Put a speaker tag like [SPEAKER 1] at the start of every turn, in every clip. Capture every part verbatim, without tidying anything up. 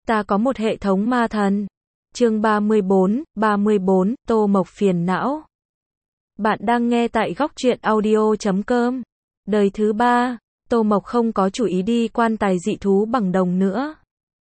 [SPEAKER 1] Ta có một hệ thống ma thần. Chương ba mươi bốn, ba mươi bốn, Tô Mộc phiền não. Bạn đang nghe tại góc truyện audio chấm com. Đời thứ ba, Tô Mộc không có chủ ý đi quan tài dị thú bằng đồng nữa.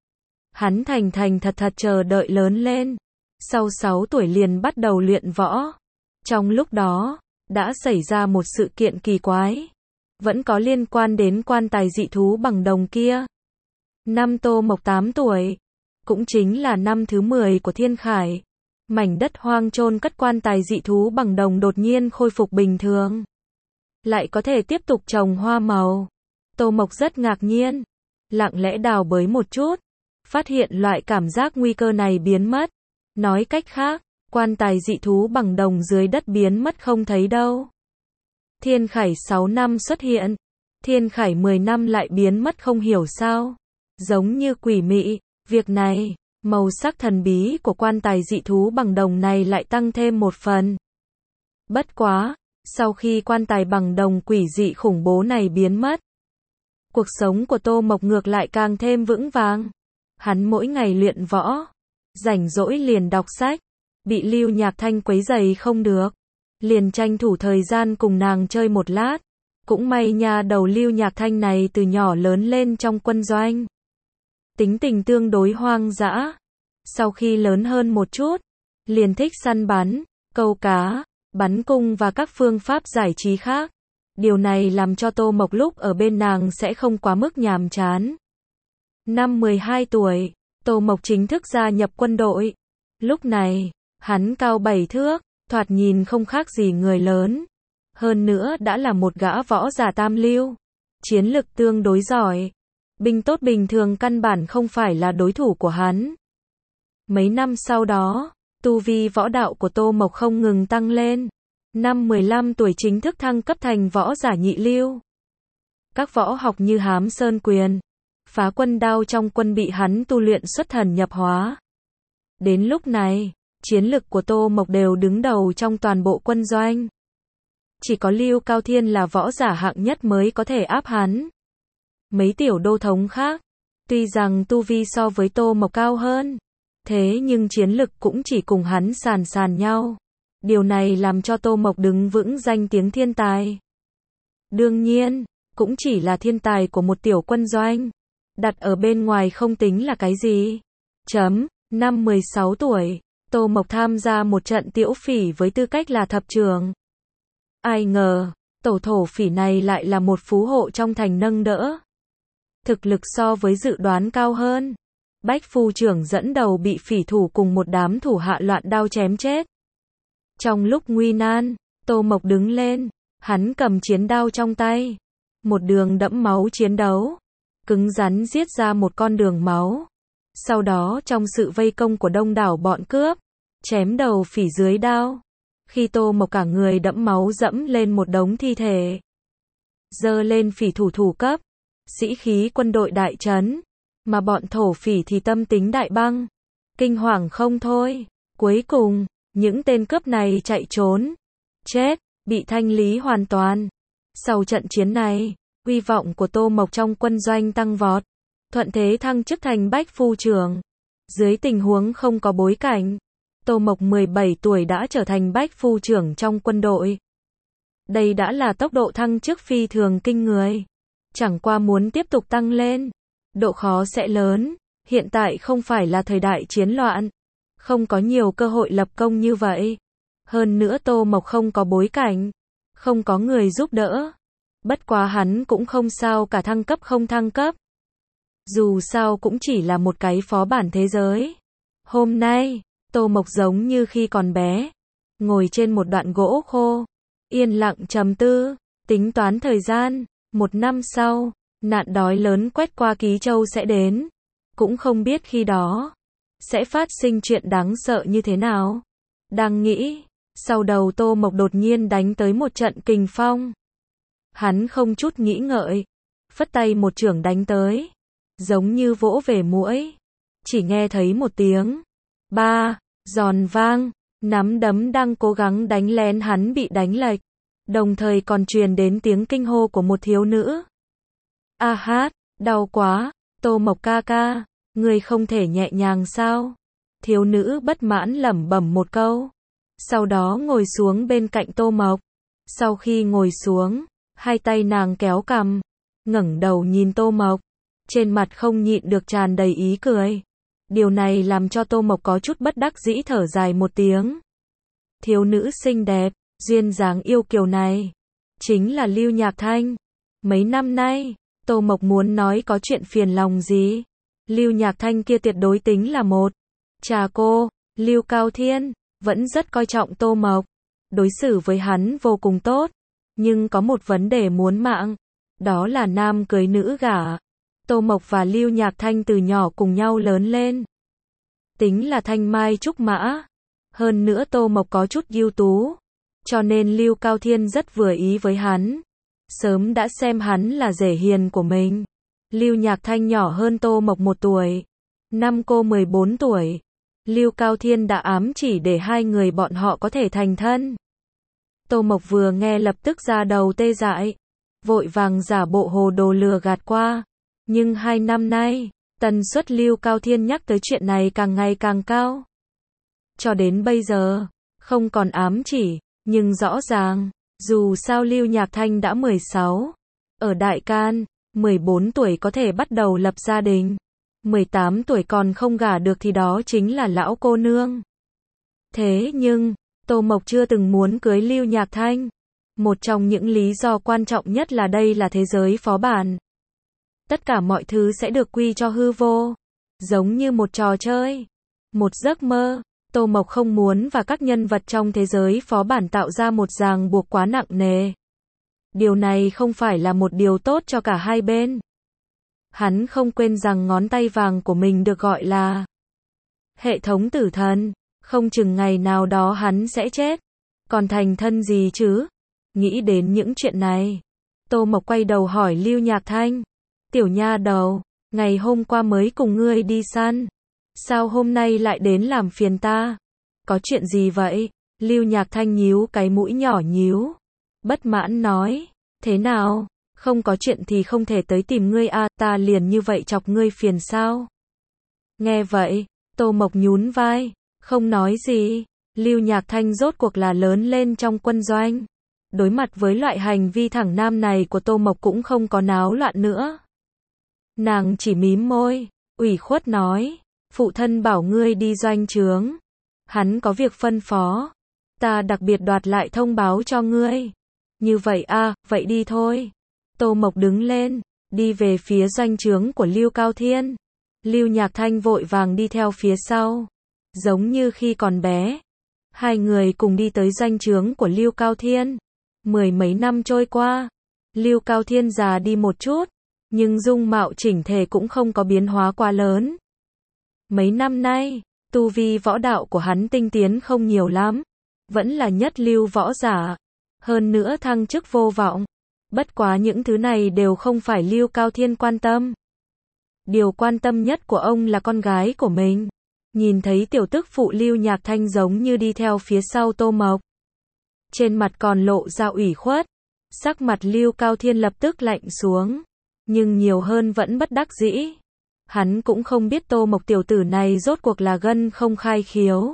[SPEAKER 1] Hắn thành thành thật thật chờ đợi lớn lên. Sau sáu tuổi liền bắt đầu luyện võ. Trong lúc đó, đã xảy ra một sự kiện kỳ quái. Vẫn có liên quan đến quan tài dị thú bằng đồng kia. Năm Tô Mộc tám tuổi, cũng chính là năm thứ mười của Thiên Khải. Mảnh đất hoang chôn cất quan tài dị thú bằng đồng đột nhiên khôi phục bình thường. Lại có thể tiếp tục trồng hoa màu. Tô Mộc rất ngạc nhiên. Lặng lẽ đào bới một chút. Phát hiện loại cảm giác nguy cơ này biến mất. Nói cách khác, quan tài dị thú bằng đồng dưới đất biến mất không thấy đâu. Thiên Khải sáu năm xuất hiện. Thiên Khải mười năm lại biến mất không hiểu sao. Giống như quỷ mị. Việc này, màu sắc thần bí của quan tài dị thú bằng đồng này lại tăng thêm một phần. Bất quá, sau khi quan tài bằng đồng quỷ dị khủng bố này biến mất, cuộc sống của Tô Mộc ngược lại càng thêm vững vàng. Hắn mỗi ngày luyện võ, rảnh rỗi liền đọc sách, bị Lưu Nhạc Thanh quấy rầy không được, liền tranh thủ thời gian cùng nàng chơi một lát. Cũng may nha đầu Lưu Nhạc Thanh này từ nhỏ lớn lên trong quân doanh. Tính tình tương đối hoang dã. Sau khi lớn hơn một chút, liền thích săn bắn, câu cá, bắn cung và các phương pháp giải trí khác. Điều này làm cho Tô Mộc lúc ở bên nàng sẽ không quá mức nhàm chán. Năm mười hai tuổi, Tô Mộc chính thức gia nhập quân đội. Lúc này, hắn cao bảy thước, thoạt nhìn không khác gì người lớn. Hơn nữa đã là một gã võ giả tam lưu. Chiến lực tương đối giỏi. Binh tốt bình thường căn bản không phải là đối thủ của hắn. Mấy năm sau đó, tu vi võ đạo của Tô Mộc không ngừng tăng lên. Năm mười lăm tuổi chính thức thăng cấp thành võ giả nhị lưu. Các võ học như Hám Sơn Quyền, Phá Quân Đao trong quân bị hắn tu luyện xuất thần nhập hóa. Đến lúc này, chiến lực của Tô Mộc đều đứng đầu trong toàn bộ quân doanh. Chỉ có Lưu Cao Thiên là võ giả hạng nhất mới có thể áp hắn. Mấy tiểu đô thống khác, tuy rằng tu vi so với Tô Mộc cao hơn, thế nhưng chiến lực cũng chỉ cùng hắn sàn sàn nhau. Điều này làm cho Tô Mộc đứng vững danh tiếng thiên tài. Đương nhiên, cũng chỉ là thiên tài của một tiểu quân doanh. Đặt ở bên ngoài không tính là cái gì. Chấm, năm mười sáu tuổi, Tô Mộc tham gia một trận tiễu phỉ với tư cách là thập trưởng. Ai ngờ, tổ thổ phỉ này lại là một phú hộ trong thành nâng đỡ. Thực lực so với dự đoán cao hơn. Bách phu trưởng dẫn đầu bị phỉ thủ cùng một đám thủ hạ loạn đao chém chết. Trong lúc nguy nan, Tô Mộc đứng lên, hắn cầm chiến đao trong tay. Một đường đẫm máu chiến đấu, cứng rắn giết ra một con đường máu. Sau đó trong sự vây công của đông đảo bọn cướp, chém đầu phỉ dưới đao. Khi Tô Mộc cả người đẫm máu dẫm lên một đống thi thể, giơ lên phỉ thủ thủ cấp, sĩ khí quân đội đại trấn, mà bọn thổ phỉ thì tâm tính đại băng, kinh hoàng không thôi. Cuối cùng, những tên cướp này chạy trốn, chết, bị thanh lý hoàn toàn. Sau trận chiến này, uy vọng của Tô Mộc trong quân doanh tăng vọt, thuận thế thăng chức thành bách phu trưởng. Dưới tình huống không có bối cảnh, Tô Mộc mười bảy tuổi đã trở thành bách phu trưởng trong quân đội. Đây đã là tốc độ thăng chức phi thường kinh người. Chẳng qua muốn tiếp tục tăng lên, độ khó sẽ lớn. Hiện tại không phải là thời đại chiến loạn, không có nhiều cơ hội lập công như vậy. Hơn nữa Tô Mộc không có bối cảnh, không có người giúp đỡ. Bất quá hắn cũng không sao cả thăng cấp không thăng cấp. Dù sao cũng chỉ là một cái phó bản thế giới. Hôm nay, Tô Mộc giống như khi còn bé, ngồi trên một đoạn gỗ khô, yên lặng trầm tư, tính toán thời gian. Một năm sau, nạn đói lớn quét qua Ký Châu sẽ đến. Cũng không biết khi đó sẽ phát sinh chuyện đáng sợ như thế nào. Đang nghĩ, sau đầu Tô Mộc đột nhiên đánh tới một trận kình phong. Hắn không chút nghĩ ngợi, phất tay một chưởng đánh tới, giống như vỗ về muỗi. Chỉ nghe thấy một tiếng ba, giòn vang, nắm đấm đang cố gắng đánh lén hắn bị đánh lệch. Đồng thời còn truyền đến tiếng kinh hô của một thiếu nữ. A hát, đau quá, Tô Mộc ca ca, Ngươi không thể nhẹ nhàng sao? Thiếu nữ bất mãn lẩm bẩm một câu. Sau đó ngồi xuống bên cạnh Tô Mộc. Sau khi ngồi xuống, hai tay nàng kéo cằm, ngẩng đầu nhìn Tô Mộc. Trên mặt không nhịn được tràn đầy ý cười. Điều này làm cho Tô Mộc có chút bất đắc dĩ thở dài một tiếng. Thiếu nữ xinh đẹp, duyên dáng yêu kiều này, chính là Lưu Nhạc Thanh. Mấy năm nay, Tô Mộc muốn nói có chuyện phiền lòng gì. Lưu Nhạc Thanh kia tuyệt đối tính là một. Cha cô, Lưu Cao Thiên, vẫn rất coi trọng Tô Mộc. Đối xử với hắn vô cùng tốt. Nhưng có một vấn đề muốn mạng. Đó là nam cưới nữ gả. Tô Mộc và Lưu Nhạc Thanh từ nhỏ cùng nhau lớn lên. Tính là thanh mai trúc mã. Hơn nữa Tô Mộc có chút ưu tú. Cho nên Lưu Cao Thiên rất vừa ý với hắn. Sớm đã xem hắn là rể hiền của mình. Lưu Nhạc Thanh nhỏ hơn Tô Mộc một tuổi. Năm cô mười bốn tuổi. Lưu Cao Thiên đã ám chỉ để hai người bọn họ có thể thành thân. Tô Mộc vừa nghe lập tức ra đầu tê dại. Vội vàng giả bộ hồ đồ lừa gạt qua. Nhưng hai năm nay, tần suất Lưu Cao Thiên nhắc tới chuyện này càng ngày càng cao. Cho đến bây giờ, không còn ám chỉ, nhưng rõ ràng, dù sao Lưu Nhạc Thanh đã mười sáu. Ở Đại Can, mười bốn tuổi có thể bắt đầu lập gia đình. mười tám tuổi còn không gả được thì đó chính là lão cô nương. Thế nhưng, Tô Mộc chưa từng muốn cưới Lưu Nhạc Thanh. Một trong những lý do quan trọng nhất là đây là thế giới phó bản. Tất cả mọi thứ sẽ được quy cho hư vô. Giống như một trò chơi. Một giấc mơ. Tô Mộc không muốn và các nhân vật trong thế giới phó bản tạo ra một ràng buộc quá nặng nề. Điều này không phải là một điều tốt cho cả hai bên. Hắn không quên rằng ngón tay vàng của mình được gọi là hệ thống tử thần. Không chừng ngày nào đó hắn sẽ chết. Còn thành thân gì chứ? Nghĩ đến những chuyện này. Tô Mộc quay đầu hỏi Lưu Nhạc Thanh. Tiểu nha đầu, ngày hôm qua mới cùng ngươi đi săn. Sao hôm nay lại đến làm phiền ta? Có chuyện gì vậy? Lưu Nhạc Thanh nhíu cái mũi nhỏ nhíu. Bất mãn nói. Thế nào? Không có chuyện thì không thể tới tìm ngươi à, ta liền như vậy chọc ngươi phiền sao? Nghe vậy, Tô Mộc nhún vai. Không nói gì. Lưu Nhạc Thanh rốt cuộc là lớn lên trong quân doanh. Đối mặt với loại hành vi thẳng nam này của Tô Mộc cũng không có náo loạn nữa. Nàng chỉ mím môi, ủy khuất nói. Phụ thân bảo ngươi đi doanh trướng. Hắn có việc phân phó. Ta đặc biệt đoạt lại thông báo cho ngươi. Như vậy à, vậy đi thôi. Tô Mộc đứng lên, đi về phía doanh trướng của Lưu Cao Thiên. Lưu Nhạc Thanh vội vàng đi theo phía sau. Giống như khi còn bé. Hai người cùng đi tới doanh trướng của Lưu Cao Thiên. Mười mấy năm trôi qua. Lưu Cao Thiên già đi một chút. Nhưng dung mạo chỉnh thể cũng không có biến hóa quá lớn. Mấy năm nay, tu vi võ đạo của hắn tinh tiến không nhiều lắm. Vẫn là nhất lưu võ giả. Hơn nữa thăng chức vô vọng. Bất quá những thứ này đều không phải Lưu Cao Thiên quan tâm. Điều quan tâm nhất của ông là con gái của mình. Nhìn thấy tiểu tức phụ Lưu Nhạc Thanh giống như đi theo phía sau Tô Mộc. Trên mặt còn lộ ra ủy khuất. Sắc mặt Lưu Cao Thiên lập tức lạnh xuống. Nhưng nhiều hơn vẫn bất đắc dĩ. Hắn cũng không biết Tô Mộc tiểu tử này rốt cuộc là gân không khai khiếu.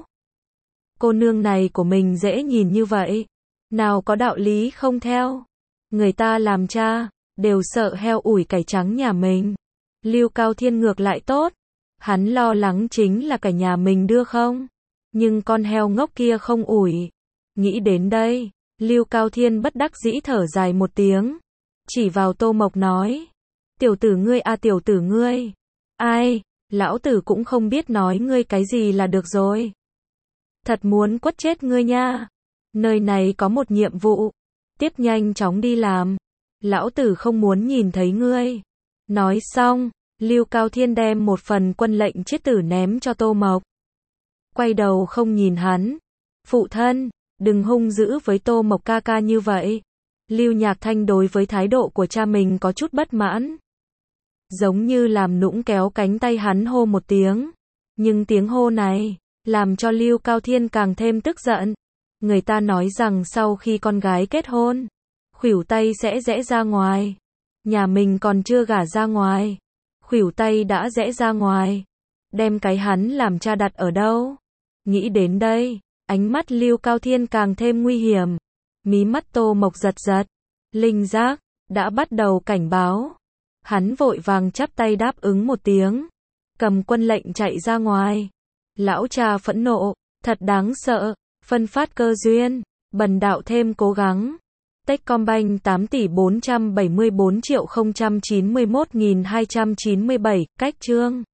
[SPEAKER 1] Cô nương này của mình dễ nhìn như vậy. Nào có đạo lý không theo. Người ta làm cha, đều sợ heo ủi cải trắng nhà mình. Lưu Cao Thiên ngược lại tốt. Hắn lo lắng chính là cả nhà mình đưa không. Nhưng con heo ngốc kia không ủi. Nghĩ đến đây, Lưu Cao Thiên bất đắc dĩ thở dài một tiếng. Chỉ vào Tô Mộc nói. Tiểu tử ngươi à tiểu tử ngươi. Ai, lão tử cũng không biết nói ngươi cái gì là được rồi. Thật muốn quất chết ngươi nha. Nơi này có một nhiệm vụ. Tiếp nhanh chóng đi làm. Lão tử không muốn nhìn thấy ngươi. Nói xong, Lưu Cao Thiên đem một phần quân lệnh chiết tử ném cho Tô Mộc. Quay đầu không nhìn hắn. Phụ thân, đừng hung dữ với Tô Mộc ca ca như vậy. Lưu Nhạc Thanh đối với thái độ của cha mình có chút bất mãn. Giống như làm nũng kéo cánh tay hắn hô một tiếng. Nhưng tiếng hô này, làm cho Lưu Cao Thiên càng thêm tức giận. Người ta nói rằng sau khi con gái kết hôn, khuỷu tay sẽ rẽ ra ngoài. Nhà mình còn chưa gả ra ngoài. Khuỷu tay đã rẽ ra ngoài. Đem cái hắn làm cha đặt ở đâu? Nghĩ đến đây, ánh mắt Lưu Cao Thiên càng thêm nguy hiểm. Mí mắt Tô Mộc giật giật. Linh giác, đã bắt đầu cảnh báo. Hắn vội vàng chắp tay đáp ứng một tiếng. Cầm quân lệnh chạy ra ngoài. Lão cha phẫn nộ, thật đáng sợ, phân phát cơ duyên, bần đạo thêm cố gắng. Techcombank tám tỷ bốn trăm bảy mươi bốn triệu không trăm chín mươi mốt nghìn hai trăm chín mươi bảy, cách chương.